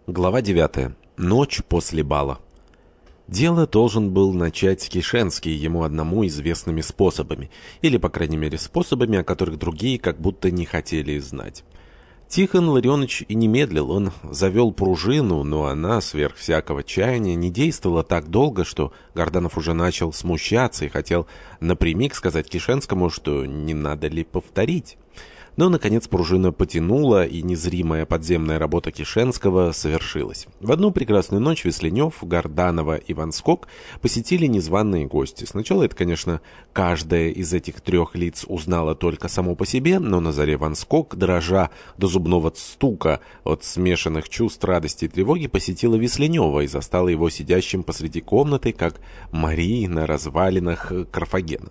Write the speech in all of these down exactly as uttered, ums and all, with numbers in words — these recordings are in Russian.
Глава девятая. Ночь после бала. Дело должен был начать Кишенский ему одному известными способами, или, по крайней мере, способами, о которых другие как будто не хотели знать. Тихон Ларионович и не медлил, он завел пружину, но она, сверх всякого чаяния, не действовала так долго, что Горданов уже начал смущаться и хотел напрямик сказать Кишенскому, что не надо ли повторить. Но, наконец, пружина потянула, и незримая подземная работа Кишенского совершилась. В одну прекрасную ночь Весленев, Горданова и Ванскок посетили незваные гости. Сначала это, конечно, каждая из этих трех лиц узнала только само по себе, но на заре Ванскок, дрожа до зубного стука от смешанных чувств радости и тревоги, посетила Весленева и застала его сидящим посреди комнаты, как Марии на развалинах Карфагена.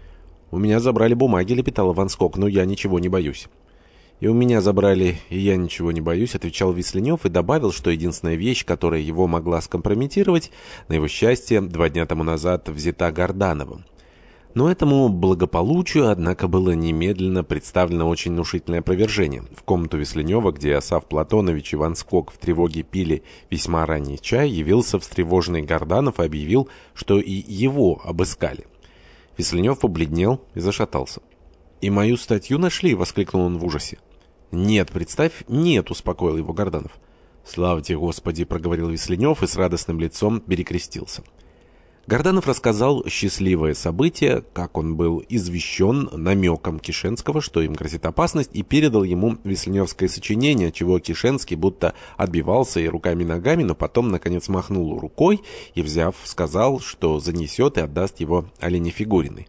«У меня забрали бумаги», — лепетала Ванскок, — «но я ничего не боюсь». «И у меня забрали, и я ничего не боюсь», — отвечал Весленев и добавил, что единственная вещь, которая его могла скомпрометировать, на его счастье, два дня тому назад взята Гордановым. Но этому благополучию, однако, было немедленно представлено очень внушительное опровержение. В комнату Весленева, где Асаф Платонович и Ванскок в тревоге пили весьма ранний чай, явился встревоженный Горданов и объявил, что и его обыскали. Весленев побледнел и зашатался. «И мою статью нашли?» — воскликнул он в ужасе. «Нет, представь, нет», — успокоил его Горданов. «Слава тебе, Господи!» — проговорил Весленев и с радостным лицом перекрестился. Горданов рассказал счастливое событие, как он был извещен намеком Кишенского, что им грозит опасность, и передал ему весленевское сочинение, чего Кишенский будто отбивался и руками и ногами, но потом, наконец, махнул рукой и, взяв, сказал, что занесет и отдаст его Алене Фигуриной.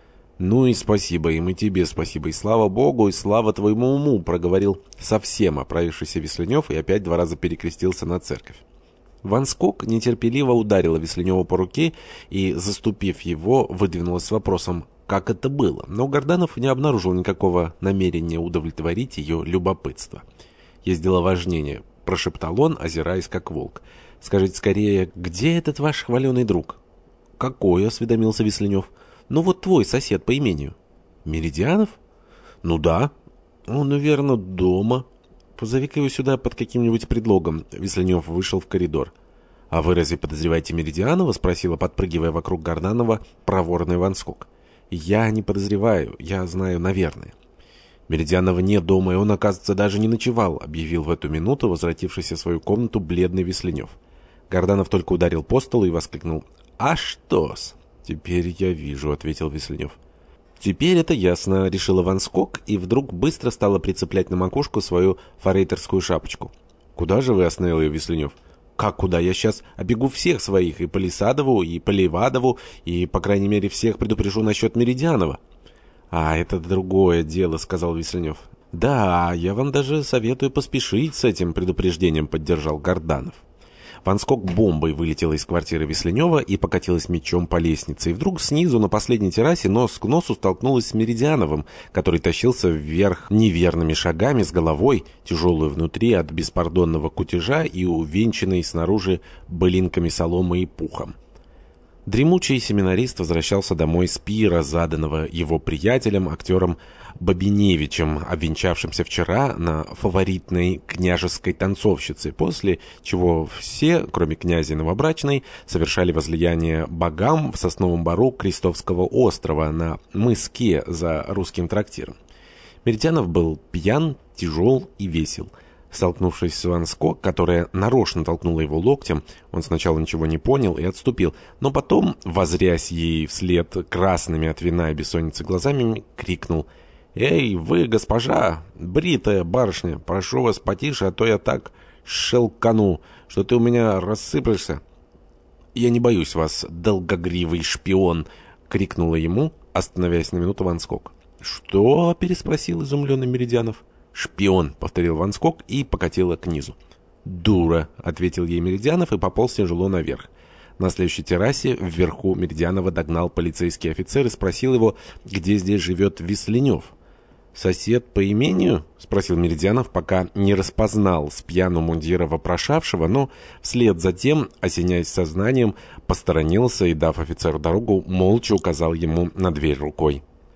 «Ну и спасибо, и мы тебе спасибо, и слава Богу, и слава твоему уму», — проговорил совсем оправившийся Весленев и опять два раза перекрестился на церковь. Ванскок нетерпеливо ударила Весленева по руке и, заступив его, выдвинулась с вопросом, как это было. Но Горданов не обнаружил никакого намерения удовлетворить ее любопытство. «Есть деловажнее», — прошептал он, озираясь как волк. «Скажите скорее, где этот ваш хваленый друг?» «Какой?» — осведомился Весленев. «Ну вот твой сосед по имению». «Меридианов?» «Ну да». «Он, наверное, дома». «Позови-ка его сюда под каким-нибудь предлогом». Весленев вышел в коридор. «А вы разве подозреваете Меридианова?» — спросила, подпрыгивая вокруг Горданова, проворный Ванскок. «Я не подозреваю, я знаю, наверное». «Меридианова нет дома, и он, оказывается, даже не ночевал», — объявил в эту минуту возвратившийся в свою комнату бледный Весленев. Горданов только ударил по столу и воскликнул: «А что-с?» «Теперь я вижу», — ответил Весленев. «Теперь это ясно», — решила Ванскок, и вдруг быстро стала прицеплять на макушку свою форейтерскую шапочку. «Куда же вы?» — остановил ее Весленев. «Как куда? Я сейчас обегу всех своих, и Полисадову, и Поливадову, и, по крайней мере, всех предупрежу насчет Меридианова». «А, это другое дело», — сказал Весленев. «Да, я вам даже советую поспешить с этим предупреждением», — поддержал Горданов. Ванскок бомбой вылетела из квартиры Весленева и покатилась мечом по лестнице. И вдруг снизу на последней террасе нос к носу столкнулась с Меридиановым, который тащился вверх неверными шагами с головой, тяжелую внутри от беспардонного кутежа и увенчанной снаружи былинками соломы и пухом. Дремучий семинарист возвращался домой с пира, заданного его приятелем, актером Бабиневичем, обвенчавшимся вчера на фаворитной княжеской танцовщице, после чего все, кроме князя и новобрачной, совершали возлияние богам в сосновом бору Крестовского острова на мыске за русским трактиром. Меридианов был пьян, тяжел и весел. Столкнувшись с Ванскок, которая нарочно толкнула его локтем, он сначала ничего не понял и отступил, но потом, возрясь ей вслед красными от вина и бессонницы глазами, крикнул: «Эй, вы, госпожа, бритая барышня, прошу вас потише, а то я так шелкану, что ты у меня рассыплешься». «Я не боюсь вас, долгогривый шпион!» — крикнула ему, остановясь на минуту Ванскок. «Что?» — переспросил изумленный Меридианов. «Шпион», — повторил Ванскок и покатила к низу. «Дура», — ответил ей Меридианов и пополз тяжело наверх. На следующей террасе вверху Меридианова догнал полицейский офицер и спросил его, где здесь живет Весленев. «Сосед по имению?» — спросил Меридианов, пока не распознал с пьяну мундира вопрошавшего, но вслед за тем, осеняясь сознанием, посторонился и, дав офицеру дорогу, молча указал ему на дверь рукой.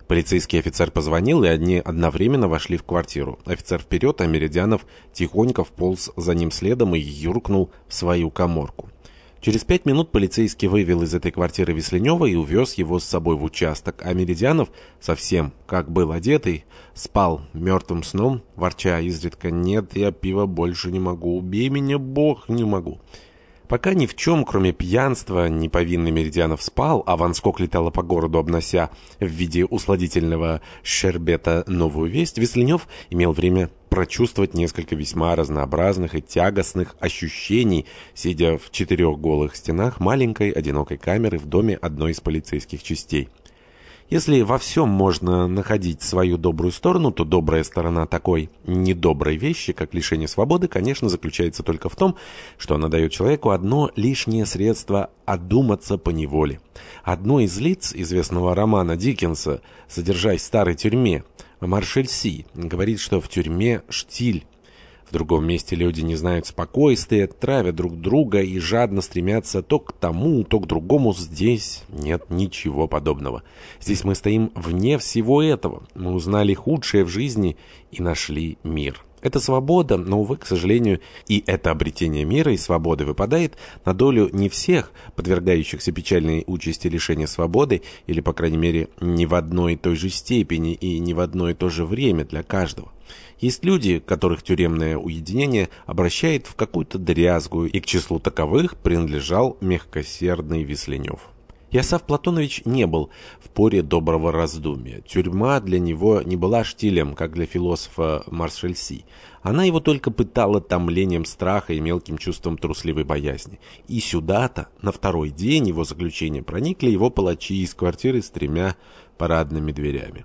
Полицейский офицер позвонил, и они одновременно вошли в квартиру. Офицер вперед, а Меридианов тихонько вполз за ним следом и юркнул в свою каморку. Через пять минут полицейский вывел из этой квартиры Весленева и увез его с собой в участок, а Меридианов, совсем как был одетый, спал мертвым сном, ворча изредка: «Нет, я пива больше не могу, убей меня, Бог, не могу». Пока ни в чем, кроме пьянства, неповинный Меридианов спал, а Ванскок летала по городу, обнося в виде усладительного шербета новую весть, Весленев имел время прочувствовать несколько весьма разнообразных и тягостных ощущений, сидя в четырех голых стенах маленькой одинокой камеры в доме одной из полицейских частей. Если во всем можно находить свою добрую сторону, то добрая сторона такой недоброй вещи, как лишение свободы, конечно, заключается только в том, что она дает человеку одно лишнее средство одуматься поневоле. Одно из лиц известного романа Диккенса «Содержась в старой тюрьме», Маршальси, говорит, что в тюрьме штиль. В другом месте люди не знают спокойствия, травят друг друга и жадно стремятся то к тому, то к другому. Здесь нет ничего подобного. Здесь мы стоим вне всего этого. Мы узнали худшее в жизни и нашли мир. Это свобода, но, увы, к сожалению, и это обретение мира и свободы выпадает на долю не всех, подвергающихся печальной участи лишения свободы, или, по крайней мере, не в одной и той же степени и не в одно и то же время для каждого. Есть люди, которых тюремное уединение обращает в какую-то дрязгу, и к числу таковых принадлежал мягкосердный Весленев. Иосаф Платонович не был в поре доброго раздумья. Тюрьма для него не была штилем, как для философа Маршальси. Она его только пытала томлением страха и мелким чувством трусливой боязни. И сюда-то, на второй день его заключения, проникли его палачи из квартиры с тремя парадными дверями.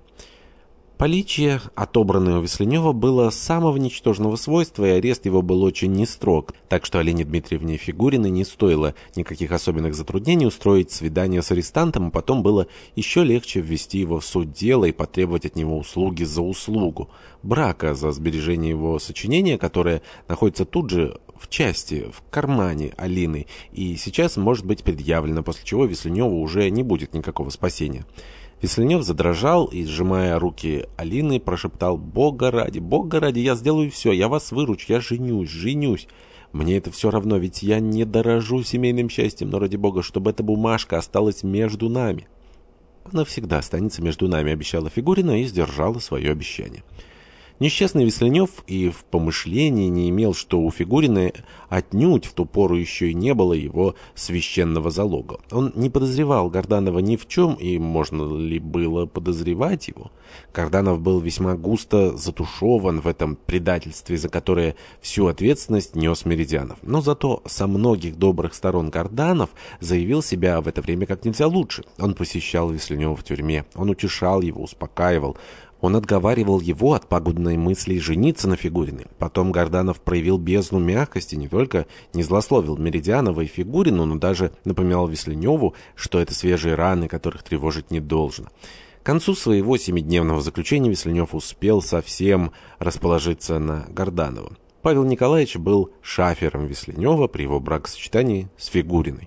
Поличье, отобранное у Весленева, было самого ничтожного свойства, и арест его был очень нестрог, так что Алине Дмитриевне Фигуриной не стоило никаких особенных затруднений устроить свидание с арестантом, а потом было еще легче ввести его в суть дела и потребовать от него услуги за услугу, брака за сбережение его сочинения, которое находится тут же в части, в кармане Алины, и сейчас может быть предъявлено, после чего Весленеву уже не будет никакого спасения. Весленев задрожал и, сжимая руки Алины, прошептал: «Бога ради, Бога ради, я сделаю все, я вас выручу, я женюсь, женюсь. Мне это все равно, ведь я не дорожу семейным счастьем, но ради Бога, чтобы эта бумажка осталась между нами». «Она всегда останется между нами», — обещала Фигурина и сдержала свое обещание. Несчастный Весленев и в помышлении не имел, что у Фигуриной отнюдь в ту пору еще и не было его священного залога. Он не подозревал Горданова ни в чем, и можно ли было подозревать его? Горданов был весьма густо затушеван в этом предательстве, за которое всю ответственность нес Меридианов. Но зато со многих добрых сторон Горданов заявил себя в это время как нельзя лучше. Он посещал Весленева в тюрьме, он утешал его, успокаивал. Он отговаривал его от пагубной мысли жениться на Фигуриной. Потом Горданов проявил бездну мягкости, не только не злословил Меридианова и Фигурину, но даже напоминал Весленеву, что это свежие раны, которых тревожить не должно. К концу своего семидневного заключения Весленев успел совсем расположиться на Горданова. Павел Николаевич был шафером Весленева при его бракосочетании с Фигуриной.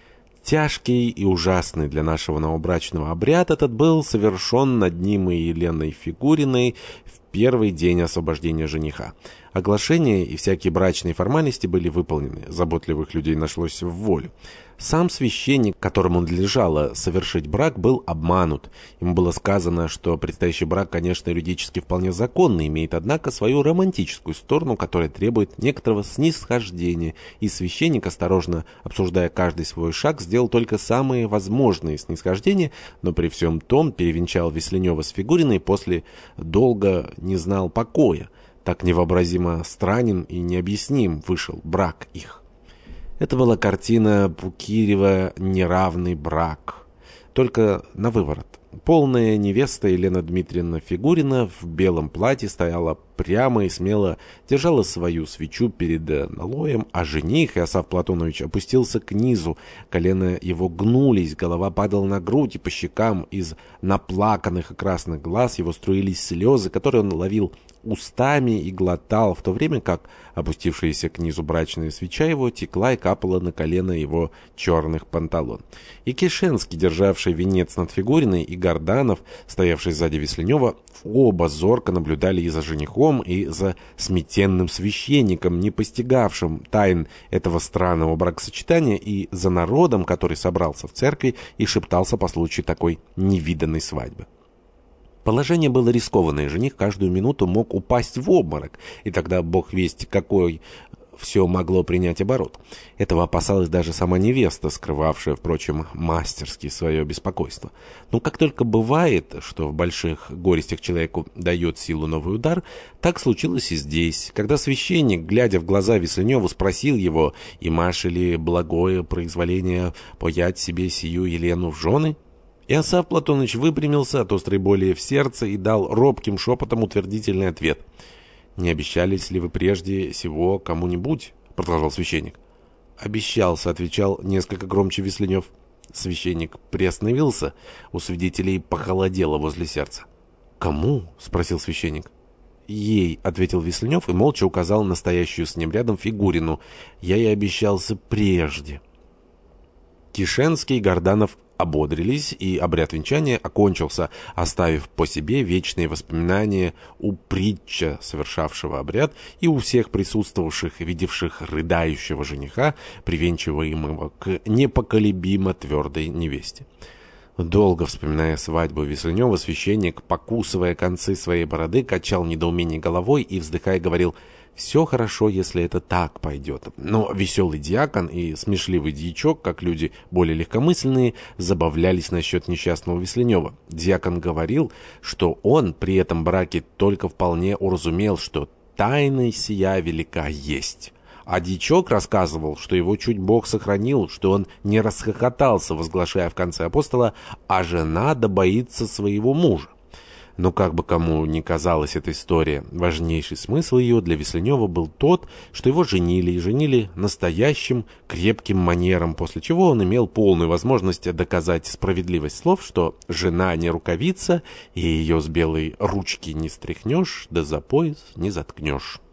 Тяжкий и ужасный для нашего новобрачного обряд этот был совершен над ним и Еленой Фигуриной в первый день освобождения жениха. Оглашение и всякие брачные формальности были выполнены. Заботливых людей нашлось в волю. Сам священник, которому надлежало совершить брак, был обманут. Ему было сказано, что предстоящий брак, конечно, юридически вполне законный, имеет, однако, свою романтическую сторону, которая требует некоторого снисхождения, и священник, осторожно обсуждая каждый свой шаг, сделал только самые возможные снисхождения, но при всем том перевенчал Весленева с Фигуриной, после долго не знал покоя. Так невообразимо странен и необъясним вышел брак их. Это была картина Пукирева «Неравный брак», только на выворот. Полная невеста Елена Дмитриевна Фигурина в белом платье стояла прямо и смело держала свою свечу перед налоем, а жених Иосаф Платонович опустился к низу, колена его гнулись, голова падала на грудь, и по щекам из наплаканных и красных глаз его струились слезы, которые он ловил устами и глотал, в то время как опустившаяся к низу брачная свеча его текла и капала на колено его черных панталон. И Кишенский, державший венец над Фигуриной, и Горданов, стоявший сзади Весленева, оба зорко наблюдали и за женихом, и за сметенным священником, не постигавшим тайн этого странного бракосочетания, и за народом, который собрался в церкви и шептался по случаю такой невиданной свадьбы. Положение было рискованное, жених каждую минуту мог упасть в обморок, и тогда бог весть какой все могло принять оборот. Этого опасалась даже сама невеста, скрывавшая, впрочем, мастерски свое беспокойство. Но как только бывает, что в больших горестях человеку дает силу новый удар, так случилось и здесь, когда священник, глядя в глаза Весленеву, спросил его, имашь ли благое произволение поять себе сию Елену в жены? Иосаф Платонович выпрямился от острой боли в сердце и дал робким шепотом утвердительный ответ. «Не обещались ли вы прежде сего кому-нибудь?» — продолжал священник. «Обещался», — отвечал несколько громче Весленев. Священник приостановился, у свидетелей похолодело возле сердца. «Кому?» — спросил священник. «Ей», — ответил Весленев и молча указал на стоящую с ним рядом Фигурину. «Я ей обещался прежде». Кишенский и Горданов ободрились, и обряд венчания окончился, оставив по себе вечные воспоминания у притча, совершавшего обряд, и у всех присутствовавших, видевших рыдающего жениха, привенчиваемого к непоколебимо твердой невесте. Долго вспоминая свадьбу Весленева, священник, покусывая концы своей бороды, качал недоумение головой и, вздыхая, говорил: «Все хорошо, если это так пойдет». Но веселый диакон и смешливый дьячок, как люди более легкомысленные, забавлялись насчет несчастного Весленева. Диакон говорил, что он при этом браке только вполне уразумел, что тайна сия велика есть. А дьячок рассказывал, что его чуть Бог сохранил, что он не расхохотался, возглашая в конце апостола: «А жена да боится своего мужа». Но как бы кому ни казалась эта история, важнейший смысл ее для Весленева был тот, что его женили, и женили настоящим крепким манером, после чего он имел полную возможность доказать справедливость слов, что жена не рукавица, и ее с белой ручки не стряхнешь, да за пояс не заткнешь.